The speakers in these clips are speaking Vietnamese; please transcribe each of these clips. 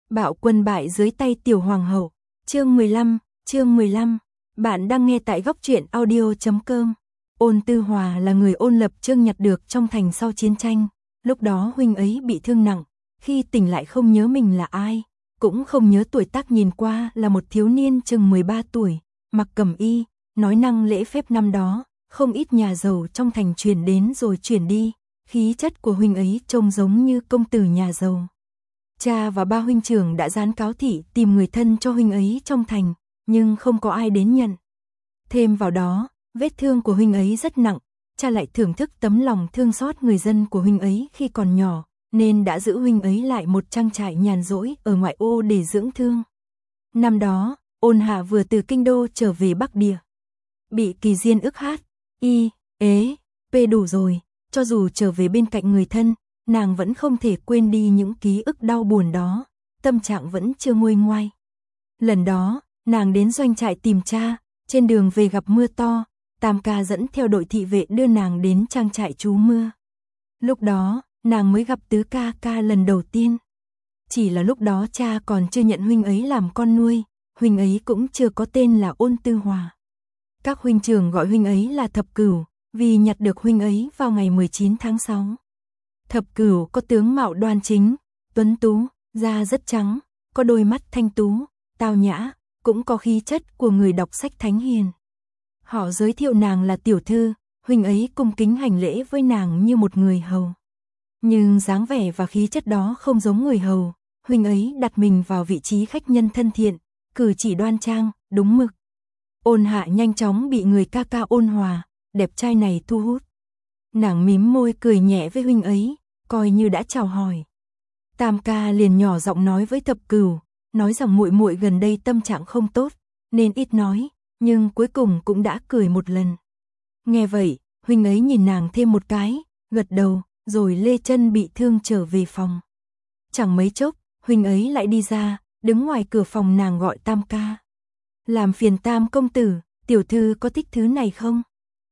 Bạo quân bại dưới tay tiểu hoàng hậu. Chương 15. Bạn đang nghe tại góc truyện audio.com. Ôn Tư Hòa là người Ôn Lập Trương nhặt được trong thành sau chiến tranh. Lúc đó huynh ấy bị thương nặng, khi tỉnh lại không nhớ mình là ai, cũng không nhớ tuổi tác, nhìn qua là một thiếu niên chừng 13 tuổi, mặc cẩm y, nói năng lễ phép. Năm đó, không ít nhà giàu trong thành chuyển đến rồi chuyển đi, khí chất của huynh ấy trông giống như công tử nhà giàu. Cha và ba huynh trưởng đã dán cáo thị tìm người thân cho huynh ấy trong thành, nhưng không có ai đến nhận. Thêm vào đó, vết thương của huynh ấy rất nặng, cha lại thưởng thức tấm lòng thương xót người dân của huynh ấy khi còn nhỏ, nên đã giữ huynh ấy lại một trang trại nhàn rỗi ở ngoại ô để dưỡng thương. Năm đó, Ôn Hạ vừa từ kinh đô trở về Bắc Địa. Bị kỳ diên ức hát, đủ rồi, cho dù trở về bên cạnh người thân, nàng vẫn không thể quên đi những ký ức đau buồn đó, tâm trạng vẫn chưa nguôi ngoai. Lần đó, nàng đến doanh trại tìm cha, trên đường về gặp mưa to, Tam ca dẫn theo đội thị vệ đưa nàng đến trang trại trú mưa. Lúc đó, nàng mới gặp Tứ ca lần đầu tiên. Chỉ là lúc đó cha còn chưa nhận huynh ấy làm con nuôi, huynh ấy cũng chưa có tên là Ôn Tư Hòa. Các huynh trưởng gọi huynh ấy là Thập Cửu, vì nhặt được huynh ấy vào ngày 19 tháng 6. Thập Cửu có tướng mạo đoan chính, tuấn tú, da rất trắng, có đôi mắt thanh tú, tao nhã, cũng có khí chất của người đọc sách thánh hiền. Họ giới thiệu nàng là tiểu thư, huynh ấy cung kính hành lễ với nàng như một người hầu. Nhưng dáng vẻ và khí chất đó không giống người hầu, huynh ấy đặt mình vào vị trí khách nhân thân thiện, cử chỉ đoan trang, đúng mực. Ôn Hạ nhanh chóng bị người ca ca Ôn Hòa, đẹp trai này thu hút. Nàng mím môi cười nhẹ với huynh ấy, coi như đã chào hỏi. Tam ca liền nhỏ giọng nói với Thập Cửu, nói rằng muội muội gần đây tâm trạng không tốt, nên ít nói, nhưng cuối cùng cũng đã cười một lần. Nghe vậy, huynh ấy nhìn nàng thêm một cái, gật đầu, rồi lê chân bị thương trở về phòng. Chẳng mấy chốc, huynh ấy lại đi ra, đứng ngoài cửa phòng nàng gọi Tam ca. Làm phiền Tam công tử, tiểu thư có thích thứ này không?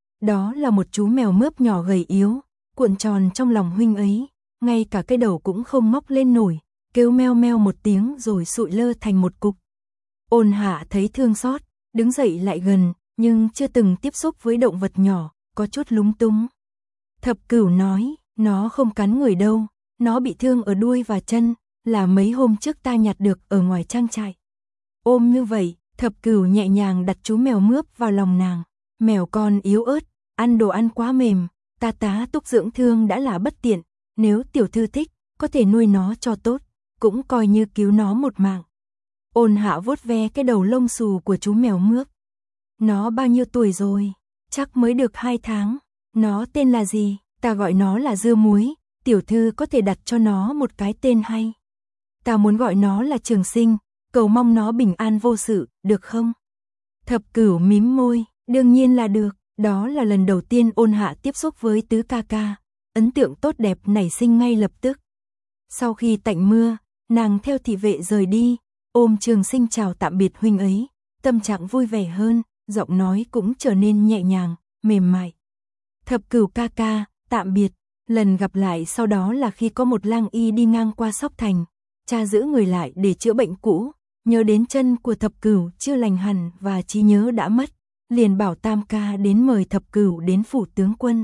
Đó là một chú mèo mướp nhỏ gầy yếu, cuộn tròn trong lòng huynh ấy, ngay cả cái đầu cũng không móc lên nổi, kêu meo meo một tiếng rồi sụi lơ thành một cục. Ôn Hạ thấy thương xót, đứng dậy lại gần, nhưng chưa từng tiếp xúc với động vật nhỏ, có chút lúng túng. Thập Cửu nói, nó không cắn người đâu, nó bị thương ở đuôi và chân, là mấy hôm trước ta nhặt được ở ngoài trang trại. Ôm như vậy, Thập Cửu nhẹ nhàng đặt chú mèo mướp vào lòng nàng. Mèo con yếu ớt, ăn đồ ăn quá mềm, ta tá túc dưỡng thương đã là bất tiện, nếu tiểu thư thích, có thể nuôi nó cho tốt, cũng coi như cứu nó một mạng. Ôn Hạ vuốt ve cái đầu lông xù của chú mèo mướp. Nó bao nhiêu tuổi rồi? Chắc mới được 2 tháng. Nó tên là gì? Ta gọi nó là Dưa Muối, tiểu thư có thể đặt cho nó một cái tên hay. Ta muốn gọi nó là Trường Sinh, cầu mong nó bình an vô sự, được không? Thập Cửu mím môi, đương nhiên là được, đó là lần đầu tiên Ôn Hạ tiếp xúc với Tứ ca, ấn tượng tốt đẹp nảy sinh ngay lập tức. Sau khi tạnh mưa, nàng theo thị vệ rời đi, ôm Trường Sinh chào tạm biệt huynh ấy, tâm trạng vui vẻ hơn, giọng nói cũng trở nên nhẹ nhàng, mềm mại. Thập Cửu ca, tạm biệt. Lần gặp lại sau đó là khi có một lang y đi ngang qua Sóc Thành, cha giữ người lại để chữa bệnh cũ, nhớ đến chân của Thập Cửu chưa lành hẳn và trí nhớ đã mất, liền bảo Tam ca đến mời Thập Cửu đến phủ tướng quân.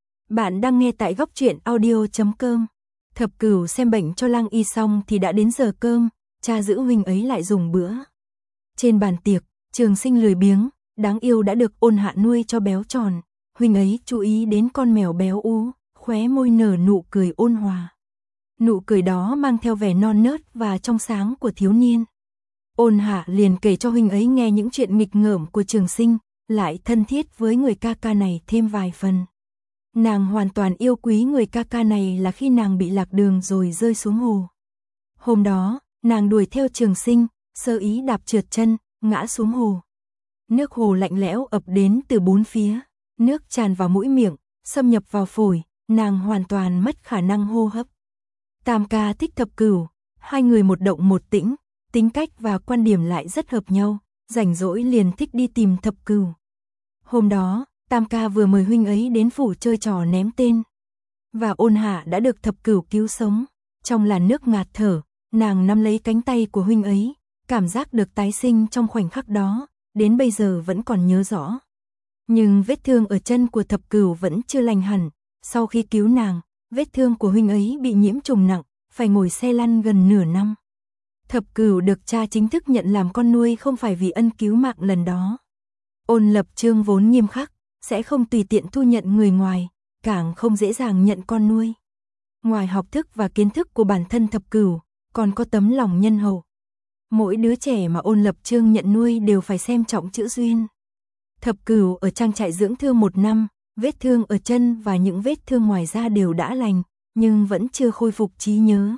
Bạn đang nghe tại góc truyện audio.com. Thập Cửu xem bệnh cho lang y xong thì đã đến giờ cơm, cha giữ huynh ấy lại dùng bữa. Trên bàn tiệc, Trường Sinh lười biếng, đáng yêu đã được Ôn Hạ nuôi cho béo tròn, huynh ấy chú ý đến con mèo béo ú, khóe môi nở nụ cười ôn hòa. Nụ cười đó mang theo vẻ non nớt và trong sáng của thiếu niên. Ôn Hạ liền kể cho huynh ấy nghe những chuyện nghịch ngợm của Trường Sinh, lại thân thiết với người ca này thêm vài phần. Nàng hoàn toàn yêu quý người ca này là khi nàng bị lạc đường rồi rơi xuống hồ. Hôm đó, nàng đuổi theo Trường Sinh, sơ ý đạp trượt chân, ngã xuống hồ. Nước hồ lạnh lẽo ập đến từ bốn phía, nước tràn vào mũi miệng, xâm nhập vào phổi, nàng hoàn toàn mất khả năng hô hấp. Tam ca thích Thập Cửu, hai người một động một tĩnh, tính cách và quan điểm lại rất hợp nhau, rảnh rỗi liền thích đi tìm Thập Cửu. Hôm đó, Tam ca vừa mời huynh ấy đến phủ chơi trò ném tên, và Ôn Hạ đã được Thập Cửu cứu sống. Trong làn nước ngạt thở, Nàng nắm lấy cánh tay của huynh ấy, cảm giác được tái sinh trong khoảnh khắc đó, đến bây giờ vẫn còn nhớ rõ. Nhưng vết thương ở chân của Thập Cửu vẫn chưa lành hẳn, sau khi cứu nàng, vết thương của huynh ấy bị nhiễm trùng nặng, phải ngồi xe lăn gần nửa năm. Thập Cửu được cha chính thức nhận làm con nuôi không phải vì ân cứu mạng lần đó. Ôn Lập Chương vốn nghiêm khắc, sẽ không tùy tiện thu nhận người ngoài, càng không dễ dàng nhận con nuôi. Ngoài học thức và kiến thức của bản thân Thập Cửu, còn có tấm lòng nhân hậu. Mỗi đứa trẻ mà Ôn Lập Chương nhận nuôi đều phải xem trọng chữ duyên. Thập Cửu ở trang trại dưỡng thương 1 năm, vết thương ở chân và những vết thương ngoài da đều đã lành, nhưng vẫn chưa khôi phục trí nhớ.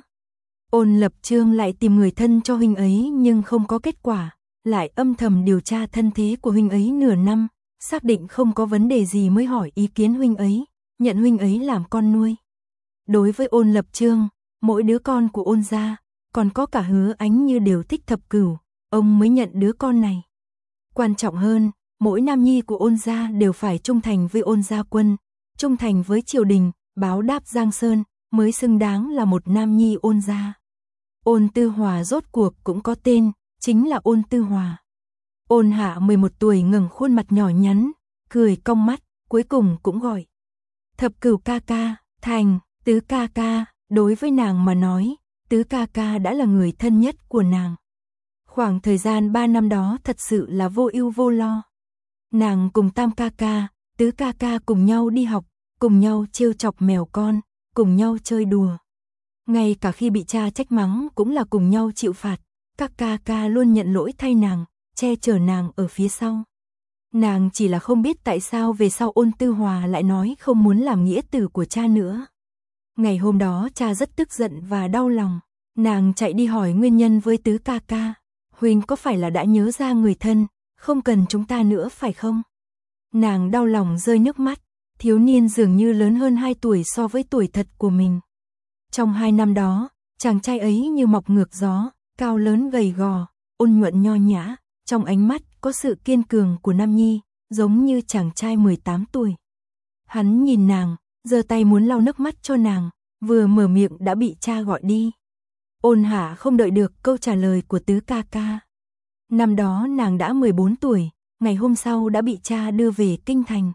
Ôn Lập Chương lại tìm người thân cho huynh ấy nhưng không có kết quả, lại âm thầm điều tra thân thế của huynh ấy nửa năm, xác định không có vấn đề gì mới hỏi ý kiến huynh ấy, nhận huynh ấy làm con nuôi. Đối với Ôn Lập Chương, mỗi đứa con của Ôn gia, còn có cả Hứa Ánh Như đều thích Thập Cửu, ông mới nhận đứa con này. Quan trọng hơn, mỗi nam nhi của Ôn gia đều phải trung thành với Ôn gia quân, trung thành với triều đình, báo đáp Giang Sơn, mới xứng đáng là một nam nhi Ôn gia. Ôn Tư Hòa rốt cuộc cũng có tên, chính là Ôn Tư Hòa. Ôn Hạ 11 tuổi ngẩng khuôn mặt nhỏ nhắn, cười cong mắt, cuối cùng cũng gọi. Thập Cửu ca ca, thành, Tứ ca ca, đối với nàng mà nói, Tứ ca ca đã là người thân nhất của nàng. Khoảng thời gian 3 năm đó thật sự là vô ưu vô lo. Nàng cùng Tam ca ca, Tứ ca ca cùng nhau đi học, cùng nhau trêu chọc mèo con, cùng nhau chơi đùa. Ngay cả khi bị cha trách mắng cũng là cùng nhau chịu phạt, các ca ca luôn nhận lỗi thay nàng, che chở nàng ở phía sau. Nàng chỉ là không biết tại sao về sau Ôn Tư Hòa lại nói không muốn làm nghĩa tử của cha nữa. Ngày hôm đó cha rất tức giận và đau lòng, nàng chạy đi hỏi nguyên nhân với Tứ ca ca. Huynh có phải là đã nhớ ra người thân, không cần chúng ta nữa phải không? Nàng đau lòng rơi nước mắt, thiếu niên dường như lớn hơn 2 tuổi so với tuổi thật của mình. Trong 2 năm đó, chàng trai ấy như mọc ngược gió, cao lớn gầy gò, ôn nhuận nho nhã, trong ánh mắt có sự kiên cường của nam nhi, giống như chàng trai 18 tuổi. Hắn nhìn nàng, giơ tay muốn lau nước mắt cho nàng, vừa mở miệng đã bị cha gọi đi. Ôn Hạ không đợi được câu trả lời của Tứ ca ca. Năm đó nàng đã 14 tuổi, ngày hôm sau đã bị cha đưa về kinh thành.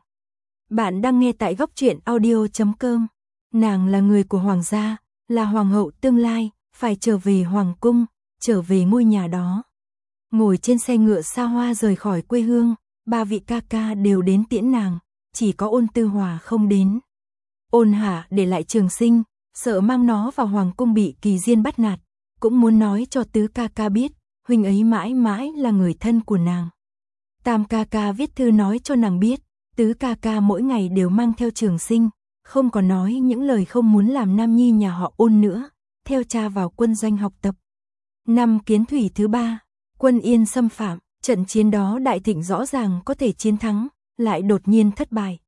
Bạn đang nghe tại góc truyện audio.com. Nàng là người của hoàng gia, là hoàng hậu tương lai, phải trở về hoàng cung, trở về ngôi nhà đó. Ngồi trên xe ngựa xa hoa rời khỏi quê hương, 3 vị ca ca đều đến tiễn nàng, chỉ có Ôn Tư Hòa không đến. Ôn Hạ để lại Trường Sinh, sợ mang nó vào hoàng cung bị Kỳ Diên bắt nạt, cũng muốn nói cho Tứ ca ca biết, huynh ấy mãi mãi là người thân của nàng. Tam ca ca viết thư nói cho nàng biết, Tứ ca ca mỗi ngày đều mang theo Trường Sinh, không còn nói những lời không muốn làm nam nhi nhà họ Ôn nữa, theo cha vào quân doanh học tập. Năm Kiến Thủy thứ 3, quân Yên xâm phạm, trận chiến đó Đại Thịnh rõ ràng có thể chiến thắng, lại đột nhiên thất bại.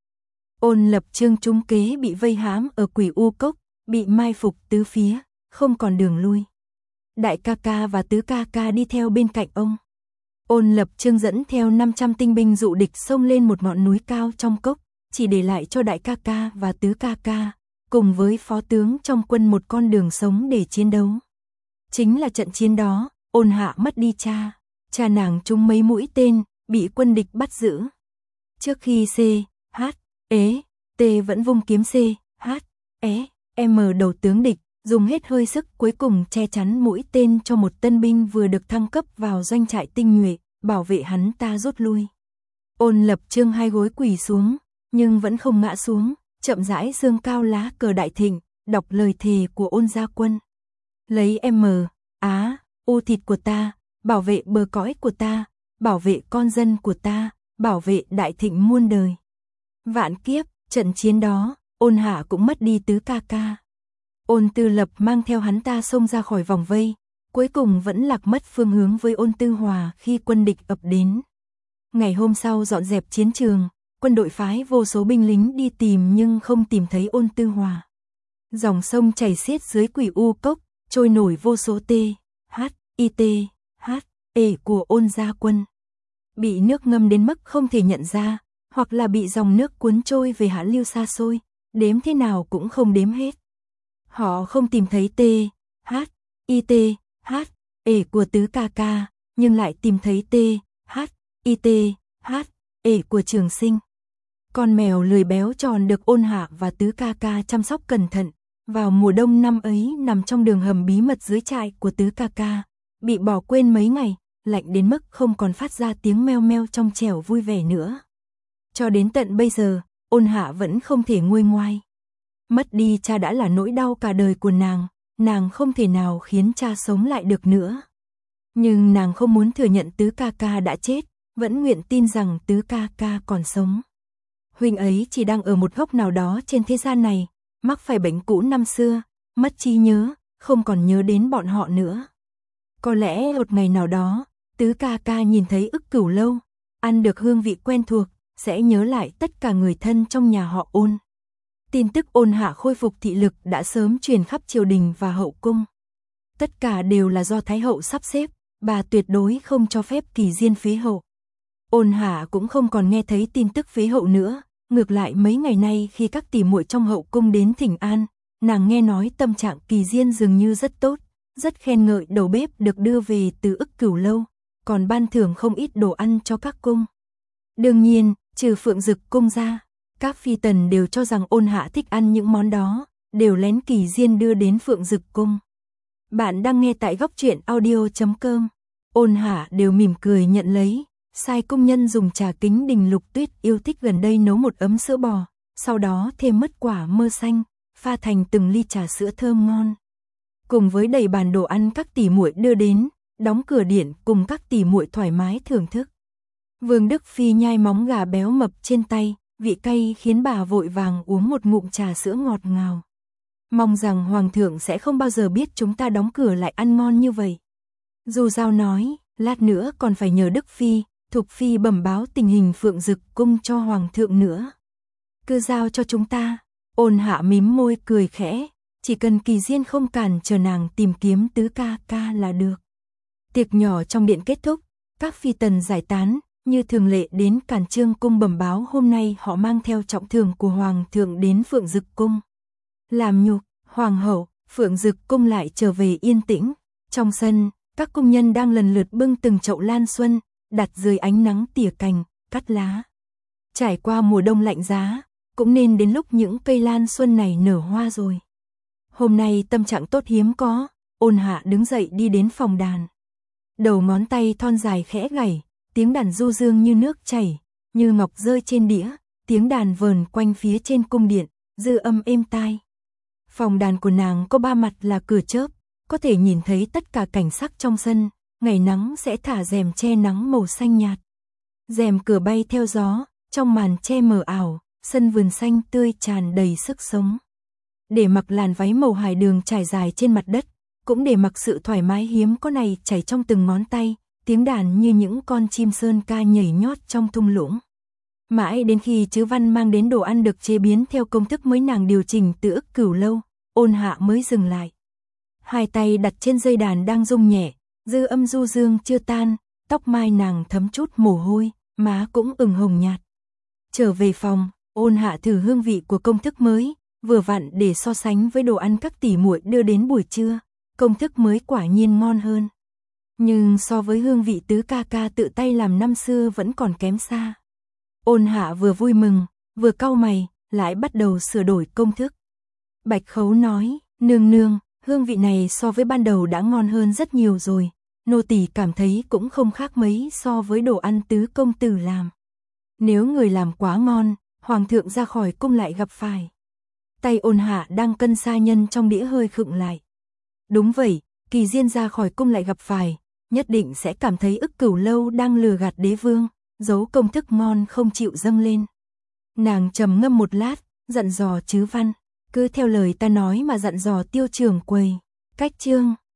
Ôn Lập Chương trúng kế bị vây hãm ở Quỷ U Cốc, bị mai phục tứ phía, không còn đường lui. Đại ca ca và Tứ ca ca đi theo bên cạnh ông. Ôn Lập Chương dẫn theo 500 tinh binh dụ địch xông lên một ngọn núi cao trong cốc, chỉ để lại cho đại ca ca và Tứ ca ca, cùng với phó tướng trong quân một con đường sống để chiến đấu. Chính là trận chiến đó, Ôn Hạ mất đi cha nàng trúng mấy mũi tên, bị quân địch bắt giữ. Trước khi T vẫn vung kiếm đầu tướng địch, dùng hết hơi sức cuối cùng che chắn mũi tên cho một tân binh vừa được thăng cấp vào doanh trại tinh nhuệ, bảo vệ hắn ta rút lui. Ôn Lập Chương 2 gối quỳ xuống, nhưng vẫn không ngã xuống, chậm rãi giương cao lá cờ Đại Thịnh, đọc lời thề của Ôn gia quân. Lấy U thịt của ta, bảo vệ bờ cõi của ta, bảo vệ con dân của ta, bảo vệ Đại Thịnh muôn đời. Vạn kiếp, trận chiến đó, Ôn Hạ cũng mất đi Tứ ca ca. Ôn Tư Lập mang theo hắn ta xông ra khỏi vòng vây, cuối cùng vẫn lạc mất phương hướng với Ôn Tư Hòa khi quân địch ập đến. Ngày hôm sau dọn dẹp chiến trường, quân đội phái vô số binh lính đi tìm nhưng không tìm thấy Ôn Tư Hòa. Dòng sông chảy xiết dưới Quỷ U Cốc, trôi nổi vô số của Ôn gia quân. Bị nước ngâm đến mức không thể nhận ra, hoặc là bị dòng nước cuốn trôi về Hán Lưu xa xôi, đếm thế nào cũng không đếm hết. Họ không tìm thấy H, ể của tứ ca ca, nhưng lại tìm thấy T, H, IT, H, ể của Trường Sinh. Con mèo lười béo tròn được Ôn Hạ và tứ ca ca chăm sóc cẩn thận, vào mùa đông năm ấy nằm trong đường hầm bí mật dưới trại của tứ ca ca, bị bỏ quên mấy ngày, lạnh đến mức không còn phát ra tiếng meo meo trong trẻo vui vẻ nữa. Cho đến tận bây giờ, Ôn Hạ vẫn không thể nguôi ngoai. Mất đi cha đã là nỗi đau cả đời của nàng không thể nào khiến cha sống lại được nữa. Nhưng nàng không muốn thừa nhận tứ ca ca đã chết, vẫn nguyện tin rằng tứ ca ca còn sống. Huynh ấy chỉ đang ở một góc nào đó trên thế gian này, mắc phải bệnh cũ năm xưa, mất trí nhớ, không còn nhớ đến bọn họ nữa. Có lẽ một ngày nào đó, tứ ca ca nhìn thấy Ức Cửu Lâu, ăn được hương vị quen thuộc, sẽ nhớ lại tất cả người thân trong nhà họ Ôn. Tin tức Ôn Hạ khôi phục thị lực đã sớm truyền khắp triều đình và hậu cung. Tất cả đều là do Thái hậu sắp xếp, bà tuyệt đối không cho phép Kỳ Diên phế hậu. Ôn Hạ cũng không còn nghe thấy tin tức phế hậu nữa, ngược lại mấy ngày nay khi các tỷ muội trong hậu cung đến thỉnh an, nàng nghe nói tâm trạng Kỳ Diên dường như rất tốt, rất khen ngợi đầu bếp được đưa về từ Ức Cửu Lâu, còn ban thưởng không ít đồ ăn cho các cung. Đương nhiên, trừ Phượng Dực cung ra, các phi tần đều cho rằng Ôn Hạ thích ăn những món đó, đều lén Kỳ Diên đưa đến Phượng Dực cung. Bạn đang nghe tại góc truyện audio.com. Ôn Hạ đều mỉm cười nhận lấy, sai công nhân dùng trà kính Đình Lục Tuyết yêu thích gần đây nấu một ấm sữa bò, sau đó thêm mứt quả mơ xanh, pha thành từng ly trà sữa thơm ngon. Cùng với đầy bàn đồ ăn các tỷ muội đưa đến, đóng cửa điện cùng các tỷ muội thoải mái thưởng thức. Vương Đức Phi nhai móng gà béo mập trên tay, vị cay khiến bà vội vàng uống một ngụm trà sữa ngọt ngào. Mong rằng Hoàng thượng sẽ không bao giờ biết chúng ta đóng cửa lại ăn ngon như vậy. Du Giao nói, lát nữa còn phải nhờ Đức Phi, Thục Phi bẩm báo tình hình Phượng Dực cung cho Hoàng thượng nữa. Cứ giao cho chúng ta. Ôn Hạ mím môi cười khẽ, chỉ cần Kỳ Diên không cản trở nàng tìm kiếm tứ ca ca là được. Tiệc nhỏ trong điện kết thúc, các phi tần giải tán, như thường lệ đến Càn Trương cung bẩm báo hôm nay họ mang theo trọng thưởng của Hoàng thượng đến Phượng Dực cung. Làm nhục, Hoàng hậu, Phượng Dực cung lại trở về yên tĩnh. Trong sân, các cung nhân đang lần lượt bưng từng chậu lan xuân, đặt dưới ánh nắng tỉa cành, cắt lá. Trải qua mùa đông lạnh giá, cũng nên đến lúc những cây lan xuân này nở hoa rồi. Hôm nay tâm trạng tốt hiếm có, Ôn Hạ đứng dậy đi đến phòng đàn. Đầu ngón tay thon dài khẽ gảy, tiếng đàn du dương như nước chảy, như ngọc rơi trên đĩa, tiếng đàn vờn quanh phía trên cung điện, dư âm êm tai. Phòng đàn của nàng có 3 mặt là cửa chớp, có thể nhìn thấy tất cả cảnh sắc trong sân, ngày nắng sẽ thả rèm che nắng màu xanh nhạt. Rèm cửa bay theo gió, trong màn che mờ ảo, sân vườn xanh tươi tràn đầy sức sống. Để mặc làn váy màu hải đường trải dài trên mặt đất, cũng để mặc sự thoải mái hiếm có này chảy trong từng ngón tay, tiếng đàn như những con chim sơn ca nhảy nhót trong thung lũng. Mãi đến khi Chữ Văn mang đến đồ ăn được chế biến theo công thức mới nàng điều chỉnh từ Ức Cửu Lâu, Ôn Hạ mới dừng lại. Hai tay đặt trên dây đàn đang rung nhẹ, dư âm du dương chưa tan, tóc mai nàng thấm chút mồ hôi, má cũng ửng hồng nhạt. Trở về phòng, Ôn Hạ thử hương vị của công thức mới, vừa vặn để so sánh với đồ ăn các tỷ muội đưa đến buổi trưa, công thức mới quả nhiên ngon hơn. Nhưng so với hương vị tứ ca ca tự tay làm năm xưa vẫn còn kém xa. Ôn Hạ vừa vui mừng, vừa cau mày, lại bắt đầu sửa đổi công thức. Bạch Khấu nói, nương nương, hương vị này so với ban đầu đã ngon hơn rất nhiều rồi, nô tỳ cảm thấy cũng không khác mấy so với đồ ăn tứ công tử làm. Nếu người làm quá ngon, Hoàng thượng ra khỏi cung lại gặp phải. Tay Ôn Hạ đang cân sa nhân trong đĩa hơi khựng lại. Đúng vậy, Kỳ Diên ra khỏi cung lại gặp phải, nhất định sẽ cảm thấy Ức Cửu Lâu đang lừa gạt đế vương, giấu công thức ngon không chịu dâng lên. Nàng trầm ngâm một lát, dặn dò Chữ Văn, cứ theo lời ta nói mà dặn dò Tiêu trưởng quầy. Cách chương